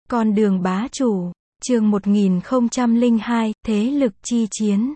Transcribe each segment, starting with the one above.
Con đường bá chủ, chương 1002, thế lực chi chiến.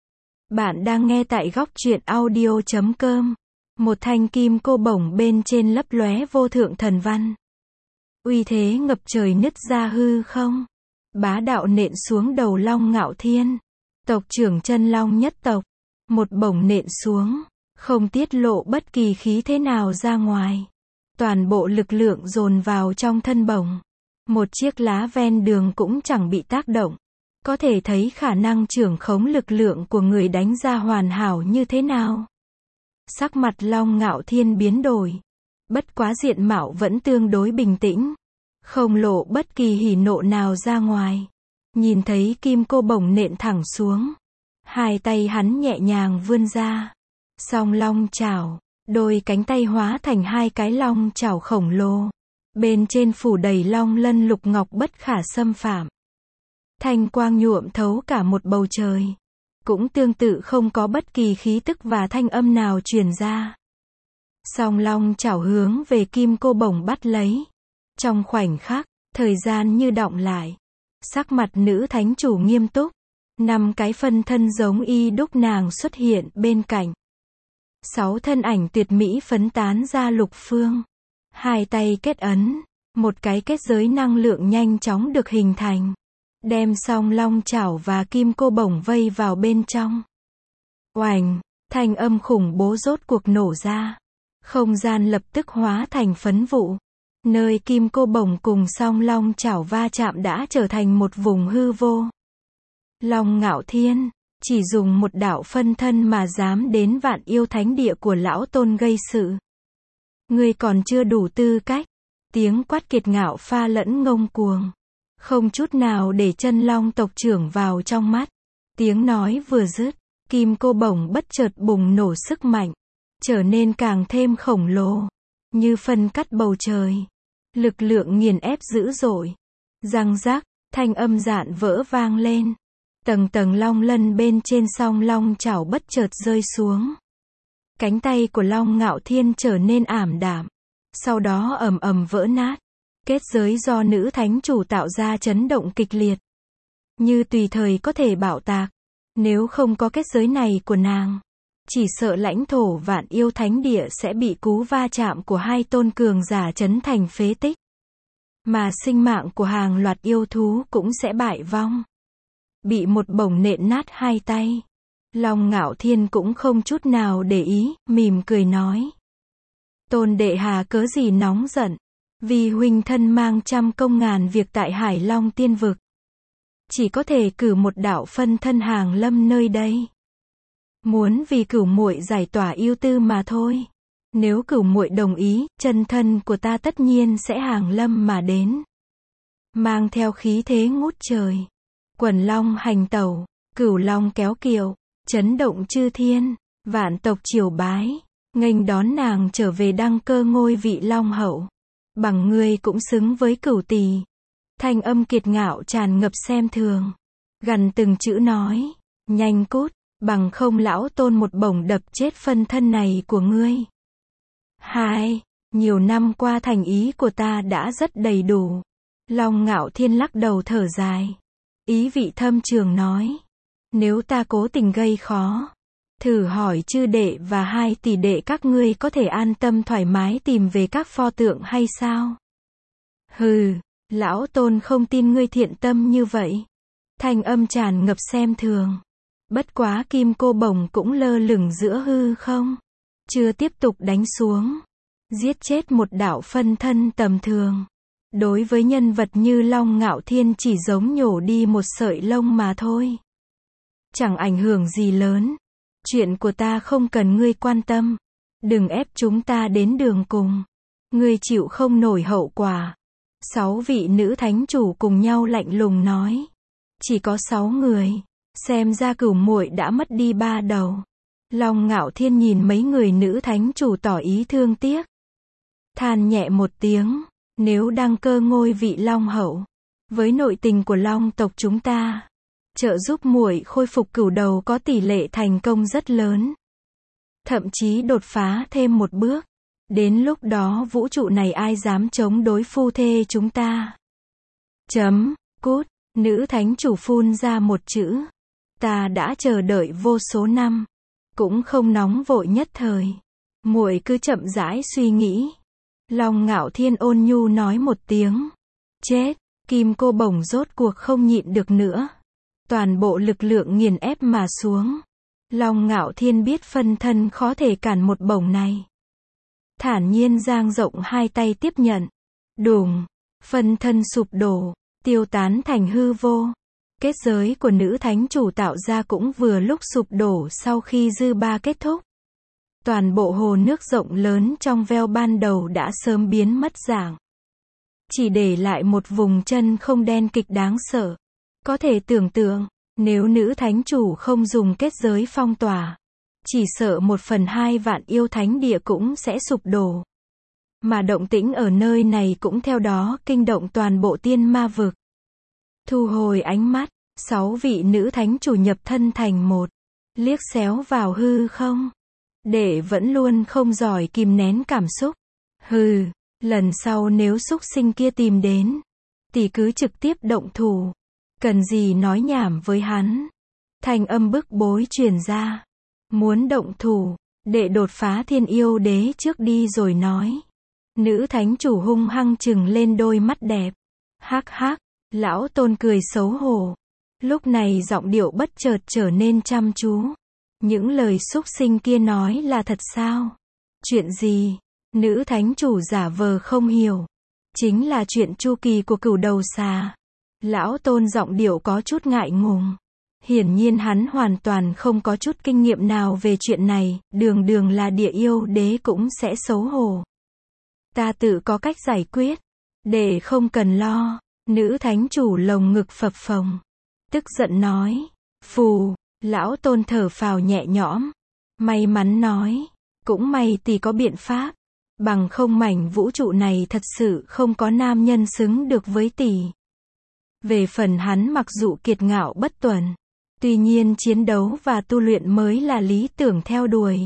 Bạn đang nghe tại góc truyện audio.com. Một thanh kim cô bổng bên trên lấp lóe vô thượng thần văn. Uy thế ngập trời nứt ra hư không. Bá đạo nện xuống đầu Long Ngạo Thiên. Tộc trưởng chân long nhất tộc. Một bổng nện xuống, không tiết lộ bất kỳ khí thế nào ra ngoài. Toàn bộ lực lượng dồn vào trong thân bổng. Một chiếc lá ven đường cũng chẳng bị tác động. Có thể thấy khả năng trưởng khống lực lượng của người đánh ra hoàn hảo như thế nào. Sắc mặt Long Ngạo Thiên biến đổi. Bất quá diện mạo vẫn tương đối bình tĩnh. Không lộ bất kỳ hỉ nộ nào ra ngoài. Nhìn thấy kim cô bổng nện thẳng xuống. Hai tay hắn nhẹ nhàng vươn ra. Song long chảo. Đôi cánh tay hóa thành hai cái long chảo khổng lồ. Bên trên phủ đầy long lân lục ngọc bất khả xâm phạm. Thanh quang nhuộm thấu cả một bầu trời. Cũng tương tự không có bất kỳ khí tức và thanh âm nào truyền ra. Song long chảo hướng về kim cô bổng bắt lấy. Trong khoảnh khắc, thời gian như đọng lại. Sắc mặt nữ thánh chủ nghiêm túc. 5 cái phân thân giống y đúc nàng xuất hiện bên cạnh. 6 thân ảnh tuyệt mỹ phấn tán ra lục phương. Hai tay kết ấn, một cái kết giới năng lượng nhanh chóng được hình thành. Đem song long chảo và kim cô bổng vây vào bên trong. Oành, thanh âm khủng bố rốt cuộc nổ ra. Không gian lập tức hóa thành phấn vụ. Nơi kim cô bổng cùng song long chảo va chạm đã trở thành một vùng hư vô. Long Ngạo Thiên, chỉ dùng một đạo phân thân mà dám đến Vạn Yêu Thánh Địa của lão tôn gây sự. Ngươi còn chưa đủ tư cách. Tiếng quát kiệt ngạo pha lẫn ngông cuồng. Không chút nào để chân long tộc trưởng vào trong mắt. Tiếng nói vừa dứt, kim cô bổng bất chợt bùng nổ sức mạnh. Trở nên càng thêm khổng lồ. Như phân cắt bầu trời. Lực lượng nghiền ép dữ dội. Răng rác, thanh âm rạn vỡ vang lên. Tầng tầng long lân bên trên song long chảo bất chợt rơi xuống. Cánh tay của Long Ngạo Thiên trở nên ảm đạm. Sau đó ầm ầm vỡ nát. Kết giới do nữ thánh chủ tạo ra chấn động kịch liệt. Như tùy thời có thể bạo tạc. Nếu không có kết giới này của nàng, chỉ sợ lãnh thổ Vạn Yêu Thánh Địa sẽ bị cú va chạm của hai tôn cường giả chấn thành phế tích. Mà sinh mạng của hàng loạt yêu thú cũng sẽ bại vong. Bị một bổng nện nát hai tay. Long Ngạo Thiên cũng không chút nào để ý, mỉm cười nói. Tôn đệ hà cớ gì nóng giận. Vì huynh thân mang trăm công ngàn việc tại Hải Long Tiên Vực. Chỉ có thể cử một đạo phân thân hàng lâm nơi đây. Muốn vì cửu muội giải tỏa yêu tư mà thôi. Nếu cửu muội đồng ý, chân thân của ta tất nhiên sẽ hàng lâm mà đến. Mang theo khí thế ngút trời. Quần long hành tẩu, cửu long kéo kiệu, chấn động chư thiên, vạn tộc triều bái, nghênh đón nàng trở về đăng cơ ngôi vị long hậu. Bằng ngươi cũng xứng với cửu tỳ. Thanh âm kiệt ngạo tràn ngập xem thường. Gần từng chữ nói, nhanh cút, bằng không lão tôn một bổng đập chết phân thân này của ngươi. Hai, nhiều năm qua thành ý của ta đã rất đầy đủ. Long Ngạo Thiên lắc đầu thở dài. Ý vị thâm trường nói. Nếu ta cố tình gây khó, thử hỏi chư đệ và hai tỷ đệ các ngươi có thể an tâm thoải mái tìm về các pho tượng hay sao? Hừ, lão tôn không tin ngươi thiện tâm như vậy. Thanh âm tràn ngập xem thường. Bất quá kim cô bổng cũng lơ lửng giữa hư không. Chưa tiếp tục đánh xuống. Giết chết một đạo phân thân tầm thường. Đối với nhân vật như Long Ngạo Thiên chỉ giống nhổ đi một sợi lông mà thôi. Chẳng ảnh hưởng gì lớn. Chuyện của ta không cần ngươi quan tâm. Đừng ép chúng ta đến đường cùng. Ngươi chịu không nổi hậu quả. 6 vị nữ thánh chủ cùng nhau lạnh lùng nói. Chỉ có 6 người. Xem ra cửu muội đã mất đi 3 đầu. Long Ngạo Thiên nhìn mấy người nữ thánh chủ tỏ ý thương tiếc. Than nhẹ một tiếng. Nếu đăng cơ ngôi vị long hậu, với nội tình của long tộc chúng ta, trợ giúp muội khôi phục cửu đầu có tỷ lệ thành công rất lớn. Thậm chí đột phá thêm một bước. Đến lúc đó vũ trụ này ai dám chống đối phu thê chúng ta. Cút, nữ thánh chủ phun ra một chữ. Ta đã chờ đợi vô số năm, cũng không nóng vội nhất thời. Muội cứ chậm rãi suy nghĩ. Long Ngạo Thiên ôn nhu nói một tiếng. Chết, kim cô bổng rốt cuộc không nhịn được nữa. Toàn bộ lực lượng nghiền ép mà xuống. Long Ngạo Thiên biết phân thân khó thể cản một bổng này. Thản nhiên dang rộng hai tay tiếp nhận. Đùng, phân thân sụp đổ, tiêu tán thành hư vô. Kết giới của nữ thánh chủ tạo ra cũng vừa lúc sụp đổ sau khi dư ba kết thúc. Toàn bộ hồ nước rộng lớn trong veo ban đầu đã sớm biến mất dạng. Chỉ để lại một vùng chân không đen kịch đáng sợ. Có thể tưởng tượng, nếu nữ thánh chủ không dùng kết giới phong tỏa, chỉ sợ 1/2 vạn yêu thánh địa cũng sẽ sụp đổ. Mà động tĩnh ở nơi này cũng theo đó kinh động toàn bộ tiên ma vực. Thu hồi ánh mắt, 6 vị nữ thánh chủ nhập thân thành một, liếc xéo vào hư không. Để vẫn luôn không giỏi kìm nén cảm xúc. Hừ, lần sau nếu xúc sinh kia tìm đến, thì cứ trực tiếp động thủ. Cần gì nói nhảm với hắn. Thanh âm bức bối truyền ra. Muốn động thủ, để đột phá thiên yêu đế trước đi rồi nói. Nữ thánh chủ hung hăng trừng lên đôi mắt đẹp. Hắc hắc, lão tôn cười xấu hổ. Lúc này giọng điệu bất chợt trở nên chăm chú. Những lời xúc sinh kia nói là thật sao? Chuyện gì? Nữ thánh chủ giả vờ không hiểu. Chính là chuyện chu kỳ của cửu đầu xà. Lão tôn giọng điệu có chút ngại ngùng. Hiển nhiên hắn hoàn toàn không có chút kinh nghiệm nào về chuyện này, đường đường là địa yêu đế cũng sẽ xấu hổ. Ta tự có cách giải quyết, để không cần lo. Nữ thánh chủ lồng ngực phập phồng, tức giận nói. Phù, lão tôn thở phào nhẹ nhõm. May mắn nói, cũng may thì có biện pháp. Bằng không mảnh vũ trụ này thật sự không có nam nhân xứng được với tỷ. Về phần hắn mặc dù kiệt ngạo bất tuần, tuy nhiên chiến đấu và tu luyện mới là lý tưởng theo đuổi.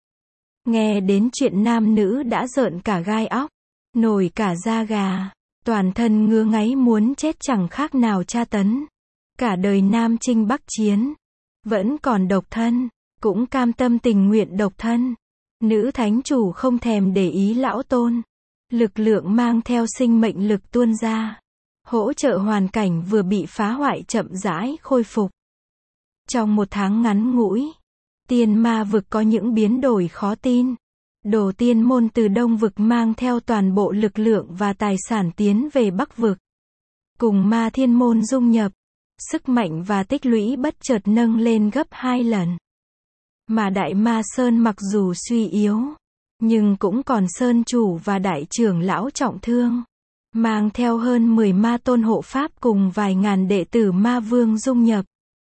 Nghe đến chuyện nam nữ đã rợn cả gai óc, nổi cả da gà, toàn thân ngứa ngáy muốn chết chẳng khác nào tra tấn. Cả đời nam chinh bắc chiến, vẫn còn độc thân, cũng cam tâm tình nguyện độc thân. Nữ thánh chủ không thèm để ý lão tôn. Lực lượng mang theo sinh mệnh lực tuôn ra. Hỗ trợ hoàn cảnh vừa bị phá hoại chậm rãi khôi phục. Trong 1 tháng ngắn ngủi, tiên ma vực có những biến đổi khó tin. Đồ tiên môn từ đông vực mang theo toàn bộ lực lượng và tài sản tiến về bắc vực. Cùng ma thiên môn dung nhập, sức mạnh và tích lũy bất chợt nâng lên gấp 2 lần. Mà Đại Ma Sơn mặc dù suy yếu, nhưng cũng còn Sơn chủ và đại trưởng lão trọng thương. Mang theo hơn 10 ma tôn hộ pháp cùng vài ngàn đệ tử ma vương dung nhập.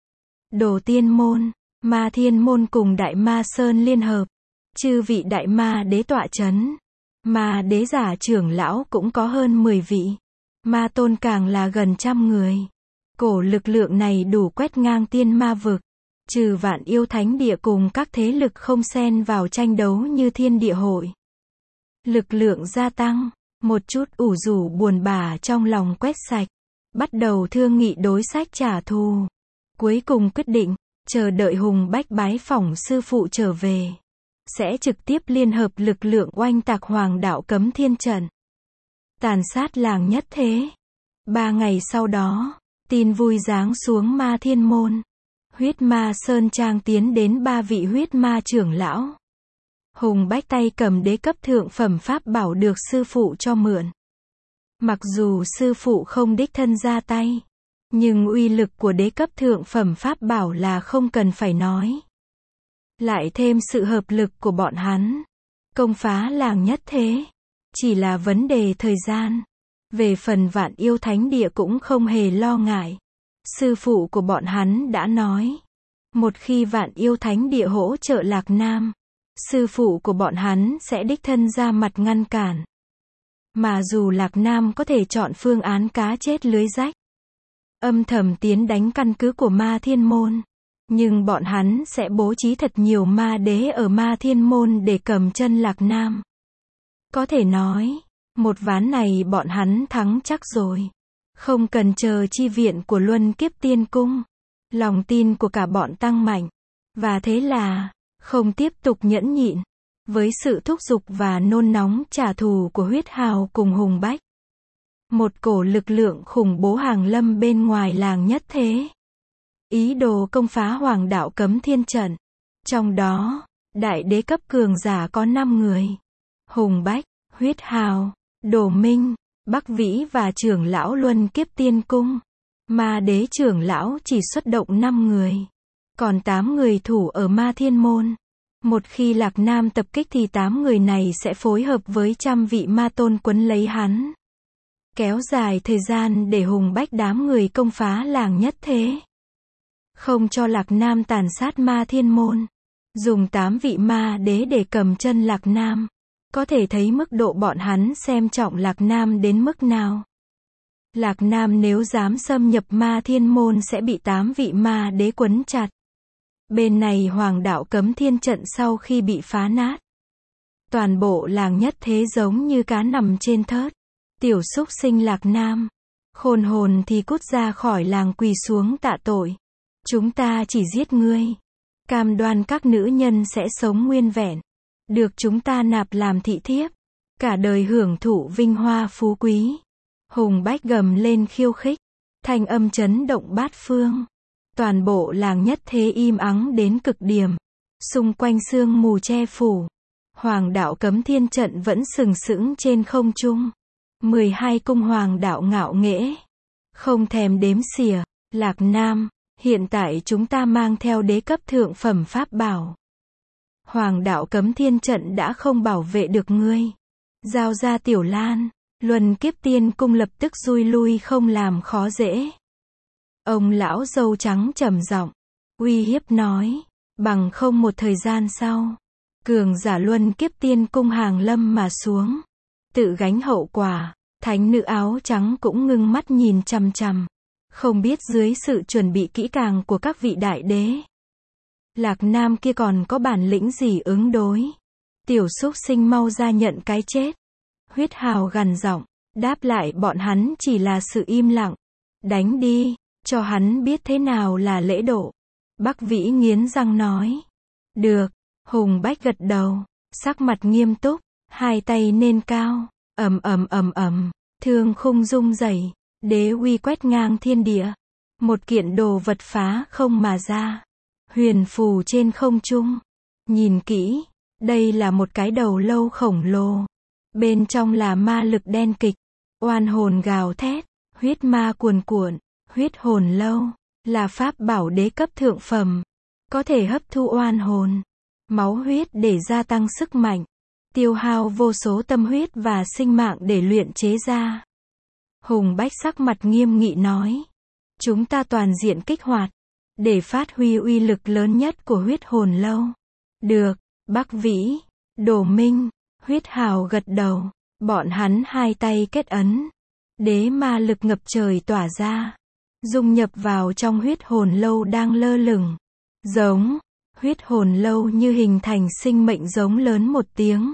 Đồ tiên môn, ma thiên môn cùng Đại Ma Sơn liên hợp. Chư vị đại ma đế tọa chấn. Ma đế giả trưởng lão cũng có hơn 10 vị. Ma tôn càng là gần 100 người. Cổ lực lượng này đủ quét ngang tiên ma vực. Trừ vạn yêu thánh địa cùng các thế lực không xen vào tranh đấu như thiên địa hội. Lực lượng gia tăng, một chút ủ rủ buồn bã trong lòng quét sạch. Bắt đầu thương nghị đối sách trả thù. Cuối cùng quyết định, chờ đợi Hùng Bách bái phỏng sư phụ trở về. Sẽ trực tiếp liên hợp lực lượng oanh tạc Hoàng đạo Cấm Thiên trận. Tàn sát làng nhất thế. 3 ngày sau đó, tin vui giáng xuống ma thiên môn. Huyết ma Sơn Trang tiến đến 3 vị huyết ma trưởng lão. Hùng Bách tay cầm đế cấp thượng phẩm pháp bảo được sư phụ cho mượn. Mặc dù sư phụ không đích thân ra tay, nhưng uy lực của đế cấp thượng phẩm pháp bảo là không cần phải nói. Lại thêm sự hợp lực của bọn hắn, công phá làng nhất thế, chỉ là vấn đề thời gian. Về phần vạn yêu thánh địa cũng không hề lo ngại. Sư phụ của bọn hắn đã nói, một khi vạn yêu thánh địa hỗ trợ Lạc Nam, sư phụ của bọn hắn sẽ đích thân ra mặt ngăn cản. Mà dù Lạc Nam có thể chọn phương án cá chết lưới rách, âm thầm tiến đánh căn cứ của ma thiên môn, nhưng bọn hắn sẽ bố trí thật nhiều ma đế ở ma thiên môn để cầm chân Lạc Nam. Có thể nói, một ván này bọn hắn thắng chắc rồi. Không cần chờ chi viện của Luân Kiếp Tiên Cung. Lòng tin của cả bọn tăng mạnh. Và thế là, không tiếp tục nhẫn nhịn. Với sự thúc giục và nôn nóng trả thù của Huyết Hào cùng Hùng Bách. Một cổ lực lượng khủng bố hàng lâm bên ngoài làng Nhất Thế. Ý đồ công phá Hoàng đạo Cấm Thiên Trận. Trong đó, đại đế cấp cường giả có 5 người. Hùng Bách, Huyết Hào, Đồ Minh, Bắc Vĩ và trưởng lão Luân Kiếp Tiên Cung. Ma đế trưởng lão chỉ xuất động 5 người. Còn 8 người thủ ở Ma Thiên Môn. Một khi Lạc Nam tập kích thì 8 người này sẽ phối hợp với trăm vị ma tôn quấn lấy hắn. Kéo dài thời gian để Hùng Bách đám người công phá làng Nhất Thế. Không cho Lạc Nam tàn sát Ma Thiên Môn. Dùng 8 vị ma đế để cầm chân Lạc Nam. Có thể thấy mức độ bọn hắn xem trọng Lạc Nam đến mức nào. Lạc Nam nếu dám xâm nhập Ma Thiên Môn sẽ bị 8 vị ma đế quấn chặt. Bên này Hoàng đạo Cấm Thiên Trận sau khi bị phá nát. Toàn bộ làng Nhất Thế giống như cá nằm trên thớt. Tiểu súc sinh Lạc Nam. Khôn hồn thì cút ra khỏi làng quỳ xuống tạ tội. Chúng ta chỉ giết ngươi. Cam đoan các nữ nhân sẽ sống nguyên vẹn. Được chúng ta nạp làm thị thiếp. Cả đời hưởng thụ vinh hoa phú quý. Hùng Bách gầm lên khiêu khích. Thanh âm chấn động bát phương. Toàn bộ làng Nhất Thế im ắng đến cực điểm. Xung quanh sương mù che phủ. Hoàng đạo Cấm Thiên Trận vẫn sừng sững trên không trung. 12 cung hoàng đạo ngạo nghễ. Không thèm đếm xỉa. Lạc Nam, hiện tại chúng ta mang theo đế cấp thượng phẩm pháp bảo. Hoàng đạo Cấm Thiên Trận đã không bảo vệ được ngươi. Giao ra Tiểu Lan. Luân Kiếp Tiên Cung lập tức rui lui không làm khó dễ. Ông lão râu trắng trầm giọng, uy hiếp nói, bằng không một thời gian sau, cường giả Luân Kiếp Tiên Cung hàng lâm mà xuống, tự gánh hậu quả. Thánh nữ áo trắng cũng ngưng mắt nhìn chằm chằm, không biết dưới sự chuẩn bị kỹ càng của các vị đại đế, Lạc Nam kia còn có bản lĩnh gì ứng đối. Tiểu súc sinh mau ra nhận cái chết. Huyết Hào gằn giọng, đáp lại bọn hắn chỉ là sự im lặng. Đánh đi, cho hắn biết thế nào là lễ độ. Bắc Vĩ nghiến răng nói. Được, Hùng Bách gật đầu, sắc mặt nghiêm túc, hai tay nên cao, ầm, thương khung rung rẩy, đế uy quét ngang thiên địa. Một kiện đồ vật phá không mà ra, huyền phù trên không trung. Nhìn kỹ, đây là một cái đầu lâu khổng lồ. Bên trong là ma lực đen kịch, oan hồn gào thét, huyết ma cuồn cuộn. Huyết hồn lâu là pháp bảo đế cấp thượng phẩm, có thể hấp thu oan hồn, máu huyết để gia tăng sức mạnh, tiêu hao vô số tâm huyết và sinh mạng để luyện chế ra. Hùng Bách sắc mặt nghiêm nghị nói, chúng ta toàn diện kích hoạt, để phát huy uy lực lớn nhất của huyết hồn lâu. Được, Bắc Vĩ, Đồ Minh, Huyết Hào gật đầu, bọn hắn hai tay kết ấn, đế ma lực ngập trời tỏa ra, dung nhập vào trong huyết hồn lâu đang lơ lửng. Giống, huyết hồn lâu như hình thành sinh mệnh giống lớn một tiếng.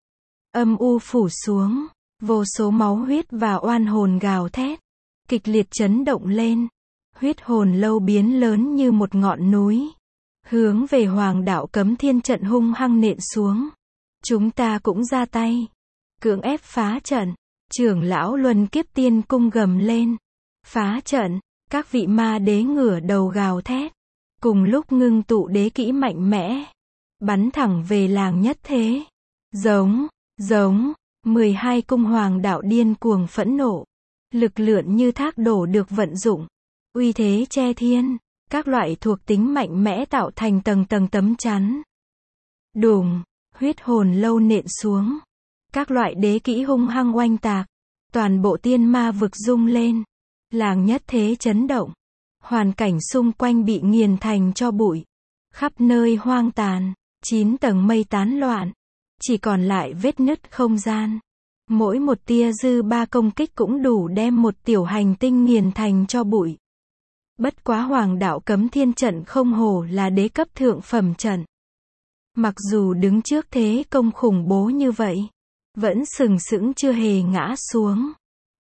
Âm u phủ xuống, vô số máu huyết và oan hồn gào thét, kịch liệt chấn động lên. Huyết hồn lâu biến lớn như một ngọn núi, hướng về Hoàng đạo Cấm Thiên Trận hung hăng nện xuống. Chúng ta cũng ra tay, cưỡng ép phá trận. Trưởng lão Luân Kiếp Tiên Cung gầm lên, phá trận. Các vị ma đế ngửa đầu gào thét, cùng lúc ngưng tụ đế kỹ mạnh mẽ, bắn thẳng về làng Nhất Thế. Giống, 12 cung hoàng đạo điên cuồng phẫn nộ, lực lượng như thác đổ được vận dụng, uy thế che thiên, các loại thuộc tính mạnh mẽ tạo thành tầng tầng tấm chắn. Đùng, huyết hồn lâu nện xuống, các loại đế kỹ hung hăng oanh tạc, toàn bộ tiên ma vực rung lên. Làng Nhất Thế chấn động, hoàn cảnh xung quanh bị nghiền thành tro bụi, khắp nơi hoang tàn, 9 tầng mây tán loạn, chỉ còn lại vết nứt không gian. Mỗi một tia dư ba công kích cũng đủ đem một tiểu hành tinh nghiền thành tro bụi. Bất quá Hoàng đạo Cấm Thiên Trận không hổ là đế cấp thượng phẩm trận. Mặc dù đứng trước thế công khủng bố như vậy, vẫn sừng sững chưa hề ngã xuống.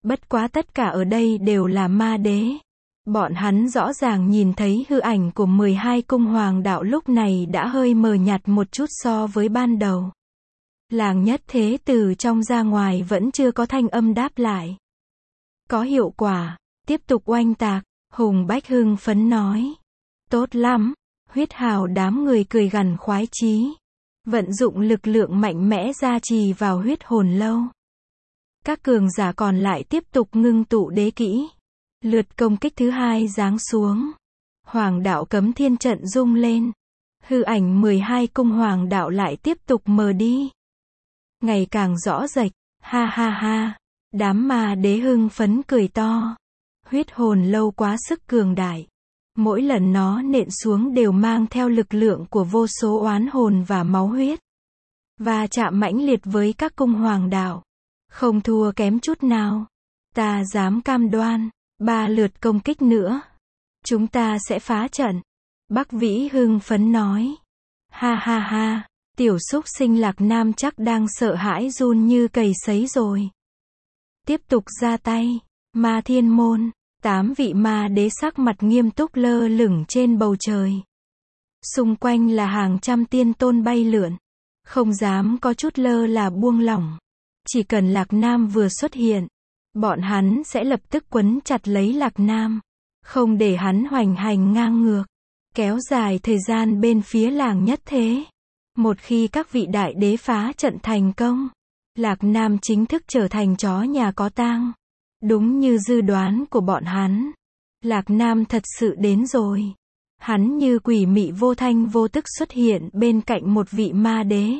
Bất quá tất cả ở đây đều là ma đế. Bọn hắn rõ ràng nhìn thấy hư ảnh của 12 cung hoàng đạo lúc này đã hơi mờ nhạt một chút so với ban đầu. Làng Nhất Thế từ trong ra ngoài vẫn chưa có thanh âm đáp lại. Có hiệu quả, tiếp tục oanh tạc, Hùng Bách hưng phấn nói. Tốt lắm, Huyết Hào đám người cười gằn khoái chí. Vận dụng lực lượng mạnh mẽ gia trì vào huyết hồn lâu. Các cường giả còn lại tiếp tục ngưng tụ đế kỹ. Lượt công kích thứ hai giáng xuống. Hoàng đạo cấm thiên trận rung lên. Hư ảnh 12 cung hoàng đạo lại tiếp tục mờ đi. Ngày càng rõ rệt, ha ha ha. Đám ma đế hưng phấn cười to. Huyết hồn lâu quá sức cường đại. Mỗi lần nó nện xuống đều mang theo lực lượng của vô số oán hồn và máu huyết. Và chạm mãnh liệt với các cung hoàng đạo. Không thua kém chút nào. Ta dám cam đoan. 3 lượt công kích nữa. Chúng ta sẽ phá trận. Bắc Vĩ hưng phấn nói. Ha ha ha. Tiểu xúc sinh Lạc Nam chắc đang sợ hãi run như cầy sấy rồi. Tiếp tục ra tay. Ma Thiên Môn. 8 vị ma đế sắc mặt nghiêm túc lơ lửng trên bầu trời. Xung quanh là hàng trăm tiên tôn bay lượn. Không dám có chút lơ là buông lỏng. Chỉ cần Lạc Nam vừa xuất hiện, bọn hắn sẽ lập tức quấn chặt lấy Lạc Nam. Không để hắn hoành hành ngang ngược. Kéo dài thời gian bên phía làng Nhất Thế. Một khi các vị đại đế phá trận thành công, Lạc Nam chính thức trở thành chó nhà có tang. Đúng như dự đoán của bọn hắn. Lạc Nam thật sự đến rồi. Hắn như quỷ mị vô thanh vô tức xuất hiện bên cạnh một vị ma đế.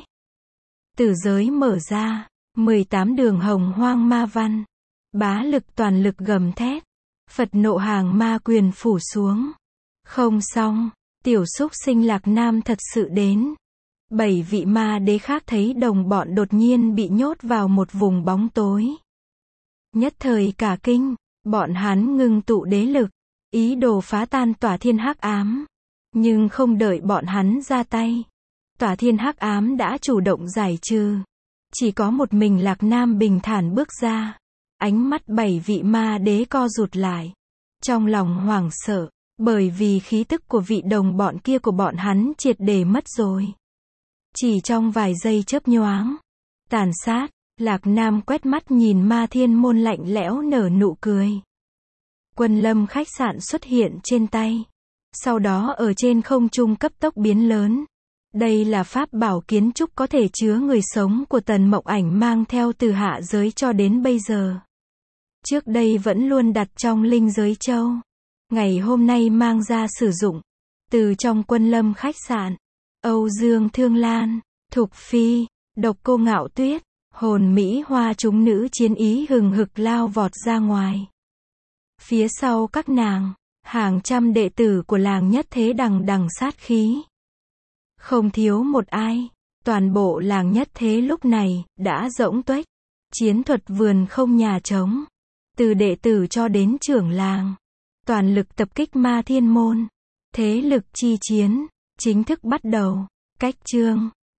Tử giới mở ra. 18 đường hồng hoang ma văn. Bá lực toàn lực gầm thét. Phật nộ hàng ma quyền phủ xuống. Không xong. Tiểu xúc sinh Lạc Nam thật sự đến. 7 vị ma đế khác thấy đồng bọn đột nhiên bị nhốt vào một vùng bóng tối. Nhất thời cả kinh, bọn hắn ngưng tụ đế lực, ý đồ phá tan tỏa thiên hắc ám. Nhưng không đợi bọn hắn ra tay, tỏa thiên hắc ám đã chủ động giải trừ. Chỉ có một mình Lạc Nam bình thản bước ra. Ánh mắt 7 vị ma đế co rụt lại. Trong lòng hoảng sợ, bởi vì khí tức của vị đồng bọn kia của bọn hắn triệt để mất rồi. Chỉ trong vài giây chớp nhoáng, tàn sát. Lạc Nam quét mắt nhìn Ma Thiên Môn lạnh lẽo nở nụ cười. Quân lâm khách sạn xuất hiện trên tay. Sau đó ở trên không trung cấp tốc biến lớn. Đây là pháp bảo kiến trúc có thể chứa người sống của Tần Mộng Ảnh mang theo từ hạ giới cho đến bây giờ. Trước đây vẫn luôn đặt trong linh giới châu. Ngày hôm nay mang ra sử dụng. Từ trong quân lâm khách sạn, Âu Dương Thương Lan, Thục Phi, Độc Cô Ngạo Tuyết, hồn mỹ hoa chúng nữ chiến ý hừng hực lao vọt ra ngoài. Phía sau các nàng, hàng trăm đệ tử của làng Nhất Thế đằng đằng sát khí. Không thiếu một ai, toàn bộ làng Nhất Thế lúc này đã rỗng tuếch. Chiến thuật vườn không nhà trống. Từ đệ tử cho đến trưởng làng, toàn lực tập kích Ma Thiên Môn. Thế lực chi chiến chính thức bắt đầu. Cách chương